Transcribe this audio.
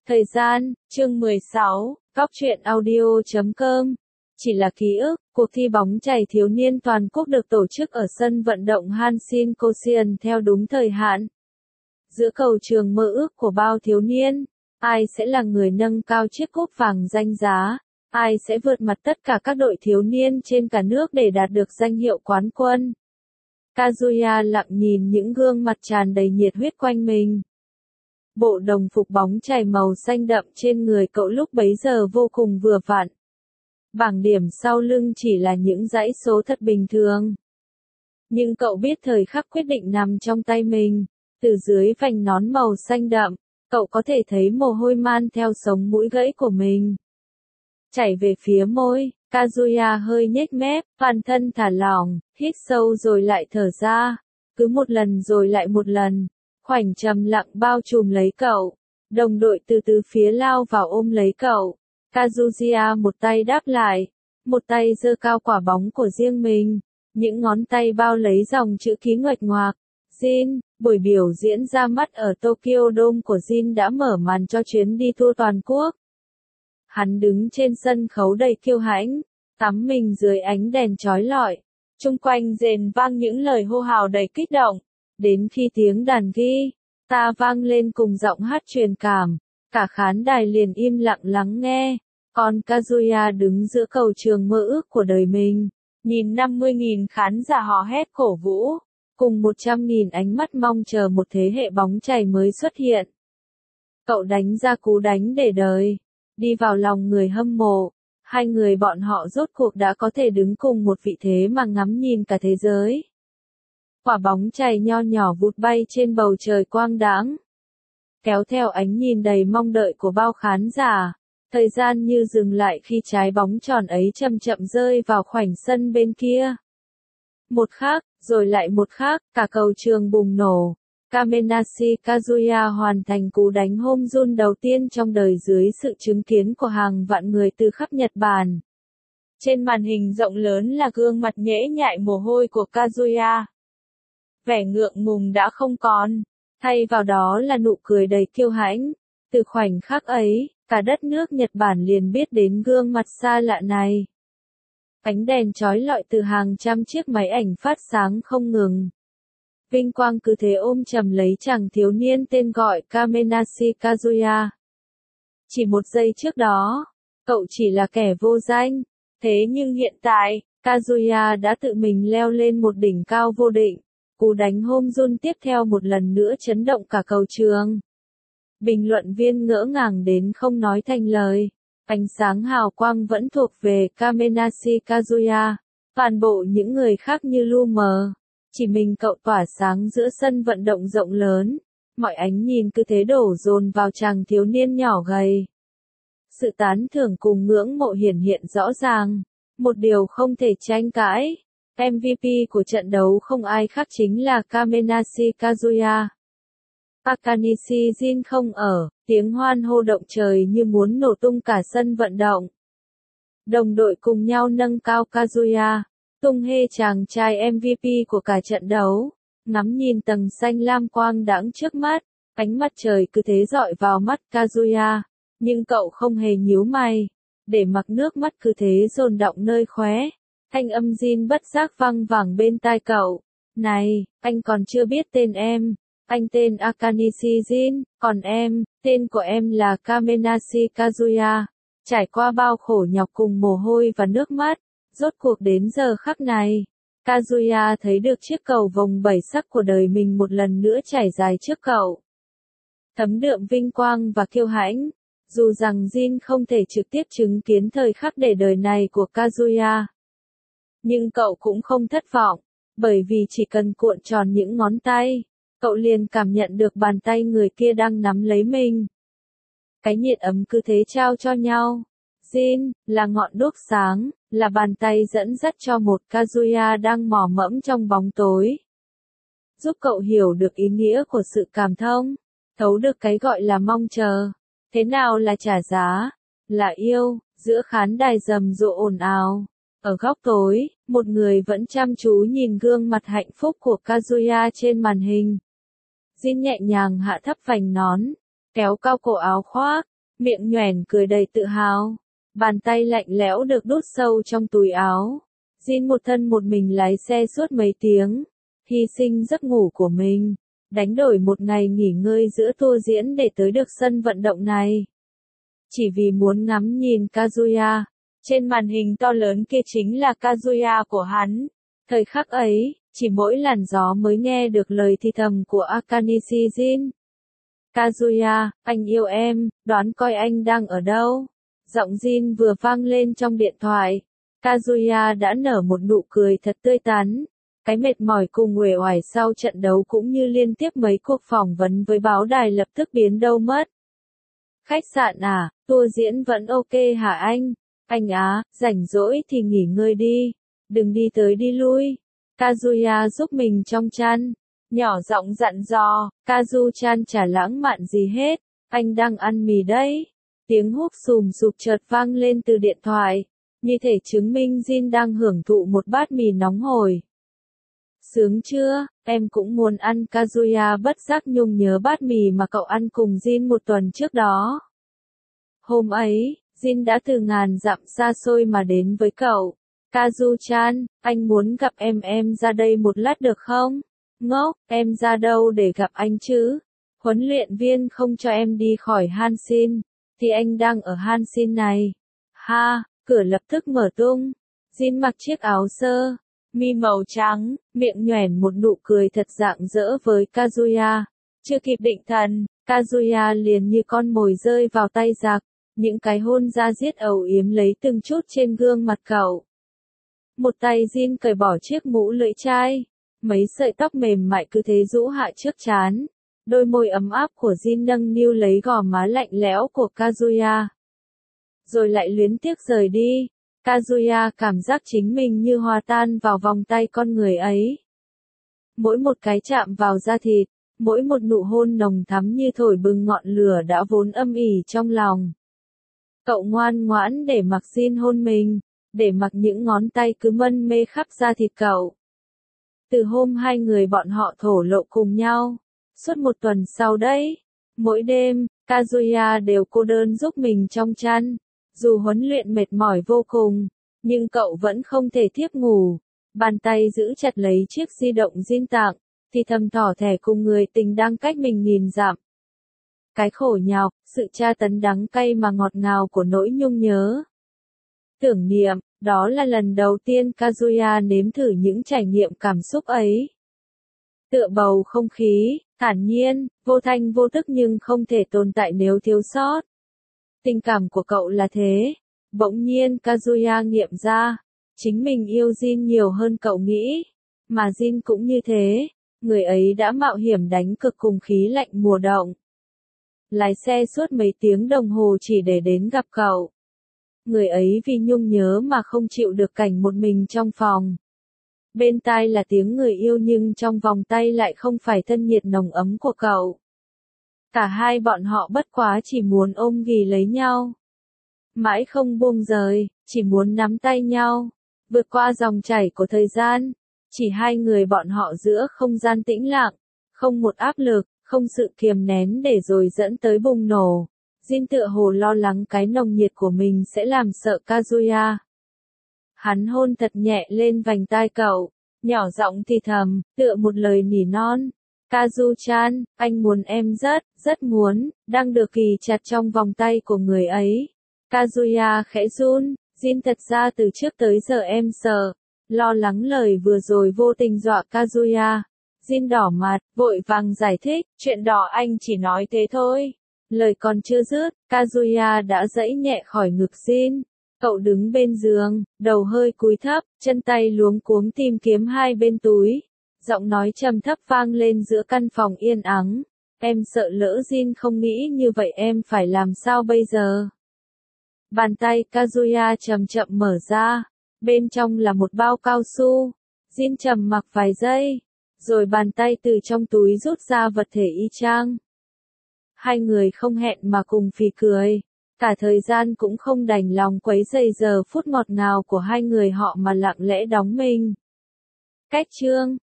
Thời gian, chương 16, Góc truyện audio.com. Chỉ là ký ức, cuộc thi bóng chày thiếu niên toàn quốc được tổ chức ở sân vận động Hanshin Koshien theo đúng thời hạn. Giữa cầu trường mơ ước của bao thiếu niên, ai sẽ là người nâng cao chiếc cúp vàng danh giá, ai sẽ vượt mặt tất cả các đội thiếu niên trên cả nước để đạt được danh hiệu quán quân. Kazuya lặng nhìn những gương mặt tràn đầy nhiệt huyết quanh mình. Bộ đồng phục bóng chày màu xanh đậm trên người cậu lúc bấy giờ vô cùng vừa vặn. Bảng điểm sau lưng chỉ là những dãy số thật bình thường. Nhưng cậu biết thời khắc quyết định nằm trong tay mình. Từ dưới vành nón màu xanh đậm, cậu có thể thấy mồ hôi man theo sống mũi gãy của mình. Chảy về phía môi, Kazuya hơi nhếch mép, toàn thân thả lỏng, hít sâu rồi lại thở ra. Cứ một lần rồi lại một lần. Khoảnh trầm lặng bao trùm lấy cậu. Đồng đội từ phía lao vào ôm lấy cậu. Kazuya một tay đáp lại. Một tay giơ cao quả bóng của riêng mình. Những ngón tay bao lấy dòng chữ ký nguệch ngoạc. Jin, buổi biểu diễn ra mắt ở Tokyo Dome của Jin đã mở màn cho chuyến đi tour toàn quốc. Hắn đứng trên sân khấu đầy kiêu hãnh, tắm mình dưới ánh đèn chói lọi. Chung quanh rền vang những lời hô hào đầy kích động. Đến khi tiếng đàn guitar vang lên cùng giọng hát truyền cảm, cả khán đài liền im lặng lắng nghe. Còn Kazuya đứng giữa cầu trường mơ ước của đời mình, nhìn 50.000 khán giả hò hét cổ vũ, cùng 100.000 ánh mắt mong chờ một thế hệ bóng chày mới xuất hiện. Cậu đánh ra cú đánh để đời, đi vào lòng người hâm mộ. Hai người bọn họ rốt cuộc đã có thể đứng cùng một vị thế mà ngắm nhìn cả thế giới. Quả bóng chày nho nhỏ vụt bay trên bầu trời quang đãng, kéo theo ánh nhìn đầy mong đợi của bao khán giả. Thời gian như dừng lại khi trái bóng tròn ấy chậm chậm rơi vào khoảnh sân bên kia. Một khắc, rồi lại một khắc, cả cầu trường bùng nổ. Kamenashi Kazuya hoàn thành cú đánh home run đầu tiên trong đời dưới sự chứng kiến của hàng vạn người từ khắp Nhật Bản. Trên màn hình rộng lớn là gương mặt nhễ nhại mồ hôi của Kazuya. Vẻ ngượng ngùng đã không còn, thay vào đó là nụ cười đầy kiêu hãnh. Từ khoảnh khắc ấy, cả đất nước Nhật Bản liền biết đến gương mặt xa lạ này. Ánh đèn chói lọi từ hàng trăm chiếc máy ảnh phát sáng không ngừng. Vinh quang cứ thế ôm chầm lấy chàng thiếu niên tên gọi Kamenashi Kazuya. Chỉ một giây trước đó, cậu chỉ là kẻ vô danh. Thế nhưng hiện tại, Kazuya đã tự mình leo lên một đỉnh cao vô định. Cú đánh home run tiếp theo một lần nữa chấn động cả cầu trường. Bình luận viên ngỡ ngàng đến không nói thành lời. Ánh sáng hào quang vẫn thuộc về Kamenashi Kazuya. Toàn bộ những người khác như lu mờ. Chỉ mình cậu tỏa sáng giữa sân vận động rộng lớn. Mọi ánh nhìn cứ thế đổ dồn vào chàng thiếu niên nhỏ gầy. Sự tán thưởng cùng ngưỡng mộ hiển hiện rõ ràng. Một điều không thể tranh cãi. MVP của trận đấu không ai khác chính là Kamenashi Kazuya. Akanishi Jin không ở, tiếng hoan hô động trời như muốn nổ tung cả sân vận động. Đồng đội cùng nhau nâng cao Kazuya, tung hê chàng trai MVP của cả trận đấu, ngắm nhìn tầng xanh lam quang đãng trước mắt, ánh mặt trời cứ thế dọi vào mắt Kazuya, nhưng cậu không hề nhíu mày, để mặc nước mắt cứ thế dồn đọng nơi khóe. Thanh âm Jin bất giác vang vẳng bên tai cậu. Này, anh còn chưa biết tên em. Anh tên Akanishi Jin, còn em, tên của em là Kamenashi Kazuya. Trải qua bao khổ nhọc cùng mồ hôi và nước mắt, rốt cuộc đến giờ khắc này, Kazuya thấy được chiếc cầu vồng 7 sắc của đời mình một lần nữa trải dài trước cậu. Thấm đượm vinh quang và kiêu hãnh, dù rằng Jin không thể trực tiếp chứng kiến thời khắc để đời này của Kazuya. Nhưng cậu cũng không thất vọng, bởi vì chỉ cần cuộn tròn những ngón tay, cậu liền cảm nhận được bàn tay người kia đang nắm lấy mình. Cái nhiệt ấm cứ thế trao cho nhau. Jin, là ngọn đuốc sáng, là bàn tay dẫn dắt cho một Kazuya đang mò mẫm trong bóng tối. Giúp cậu hiểu được ý nghĩa của sự cảm thông, thấu được cái gọi là mong chờ. Thế nào là trả giá? Là yêu, giữa khán đài rầm rộ ồn ào. Ở góc tối, một người vẫn chăm chú nhìn gương mặt hạnh phúc của Kazuya trên màn hình. Jin nhẹ nhàng hạ thấp vành nón, kéo cao cổ áo khoác, miệng nhoẻn cười đầy tự hào. Bàn tay lạnh lẽo được đút sâu trong túi áo. Jin một thân một mình lái xe suốt mấy tiếng, hy sinh giấc ngủ của mình, đánh đổi một ngày nghỉ ngơi giữa tour diễn để tới được sân vận động này. Chỉ vì muốn ngắm nhìn Kazuya, trên màn hình to lớn kia chính là Kazuya của hắn. Thời khắc ấy, chỉ mỗi làn gió mới nghe được lời thì thầm của Akanishi Jin. Kazuya, anh yêu em, đoán coi anh đang ở đâu. Giọng Jin vừa vang lên trong điện thoại. Kazuya đã nở một nụ cười thật tươi tắn. Cái mệt mỏi cùng uể oải sau trận đấu cũng như liên tiếp mấy cuộc phỏng vấn với báo đài lập tức biến đâu mất. Khách sạn à, tour diễn vẫn ok hả anh? Anh á, rảnh rỗi thì nghỉ ngơi đi. Đừng đi tới đi lui. Kazuya giúp mình trong chăn. Nhỏ giọng dặn dò, Kazu-chan chả lãng mạn gì hết. Anh đang ăn mì đấy. Tiếng húp sùm sụp chợt vang lên từ điện thoại. Như thể chứng minh Jin đang hưởng thụ một bát mì nóng hổi. Sướng chưa, em cũng muốn ăn. Kazuya bất giác nhung nhớ bát mì mà cậu ăn cùng Jin một tuần trước đó. Hôm ấy, Jin đã từ ngàn dặm xa xôi mà đến với cậu. Kazu-chan, anh muốn gặp em ra đây một lát được không? Ngốc, em ra đâu để gặp anh chứ? Huấn luyện viên không cho em đi khỏi Hanshin, thì anh đang ở Hanshin này. Ha, cửa lập tức mở tung. Jin mặc chiếc áo sơ mi màu trắng, miệng nhoẻn một nụ cười thật rạng rỡ với Kazuya. Chưa kịp định thần, Kazuya liền như con mồi rơi vào tay giặc. Những cái hôn da diết âu yếm lấy từng chút trên gương mặt cậu. Một tay Jin cởi bỏ chiếc mũ lưỡi chai. Mấy sợi tóc mềm mại cứ thế rũ hạ trước trán. Đôi môi ấm áp của Jin nâng niu lấy gò má lạnh lẽo của Kazuya. Rồi lại luyến tiếc rời đi. Kazuya cảm giác chính mình như hòa tan vào vòng tay con người ấy. Mỗi một cái chạm vào da thịt, mỗi một nụ hôn nồng thắm như thổi bừng ngọn lửa đã vốn âm ỉ trong lòng. Cậu ngoan ngoãn để mặc Jin hôn mình, để mặc những ngón tay cứ mân mê khắp da thịt cậu. Từ hôm hai người bọn họ thổ lộ cùng nhau, suốt một tuần sau đấy, mỗi đêm, Kazuya đều cô đơn giúp mình trong chăn. Dù huấn luyện mệt mỏi vô cùng, nhưng cậu vẫn không thể thiếp ngủ. Bàn tay giữ chặt lấy chiếc di động Jin tặng, thì thầm thỏ thẻ cùng người tình đang cách mình nghìn dặm. Cái khổ nhọc, sự tra tấn đắng cay mà ngọt ngào của nỗi nhung nhớ. Tưởng niệm, đó là lần đầu tiên Kazuya nếm thử những trải nghiệm cảm xúc ấy. Tựa bầu không khí, thản nhiên, vô thanh vô tức nhưng không thể tồn tại nếu thiếu sót. Tình cảm của cậu là thế. Bỗng nhiên Kazuya nghiệm ra, chính mình yêu Jin nhiều hơn cậu nghĩ. Mà Jin cũng như thế, người ấy đã mạo hiểm đánh cực cùng khí lạnh mùa đông. Lái xe suốt mấy tiếng đồng hồ chỉ để đến gặp cậu. Người ấy vì nhung nhớ mà không chịu được cảnh một mình trong phòng. Bên tai là tiếng người yêu nhưng trong vòng tay lại không phải thân nhiệt nồng ấm của cậu. Cả hai bọn họ bất quá chỉ muốn ôm ghì lấy nhau. Mãi không buông rời, chỉ muốn nắm tay nhau. Vượt qua dòng chảy của thời gian. Chỉ hai người bọn họ giữa không gian tĩnh lặng. Không một áp lực, không sự kiềm nén để rồi dẫn tới bùng nổ. Jin tựa hồ lo lắng cái nồng nhiệt của mình sẽ làm sợ Kazuya. Hắn hôn thật nhẹ lên vành tai cậu, nhỏ giọng thì thầm, tựa một lời nỉ non. Kazu-chan, anh muốn em rất muốn, đang được kì chặt trong vòng tay của người ấy. Kazuya khẽ run, Jin thật ra từ trước tới giờ em sợ, lo lắng lời vừa rồi vô tình dọa Kazuya. Jin đỏ mặt, vội vàng giải thích, chuyện đó anh chỉ nói thế thôi. Lời còn chưa dứt, Kazuya đã giãy nhẹ khỏi ngực Jin. Cậu đứng bên giường, đầu hơi cúi thấp, chân tay luống cuống tìm kiếm hai bên túi. Giọng nói trầm thấp vang lên giữa căn phòng yên ắng. Em sợ lỡ Jin không nghĩ như vậy em phải làm sao bây giờ? Bàn tay Kazuya chậm chậm mở ra. Bên trong là một bao cao su. Jin trầm mặc vài giây. Rồi bàn tay từ trong túi rút ra vật thể y chang. Hai người không hẹn mà cùng phì cười. Cả thời gian cũng không đành lòng quấy rầy giờ phút ngọt ngào của hai người họ mà lặng lẽ đóng mình. Cách chương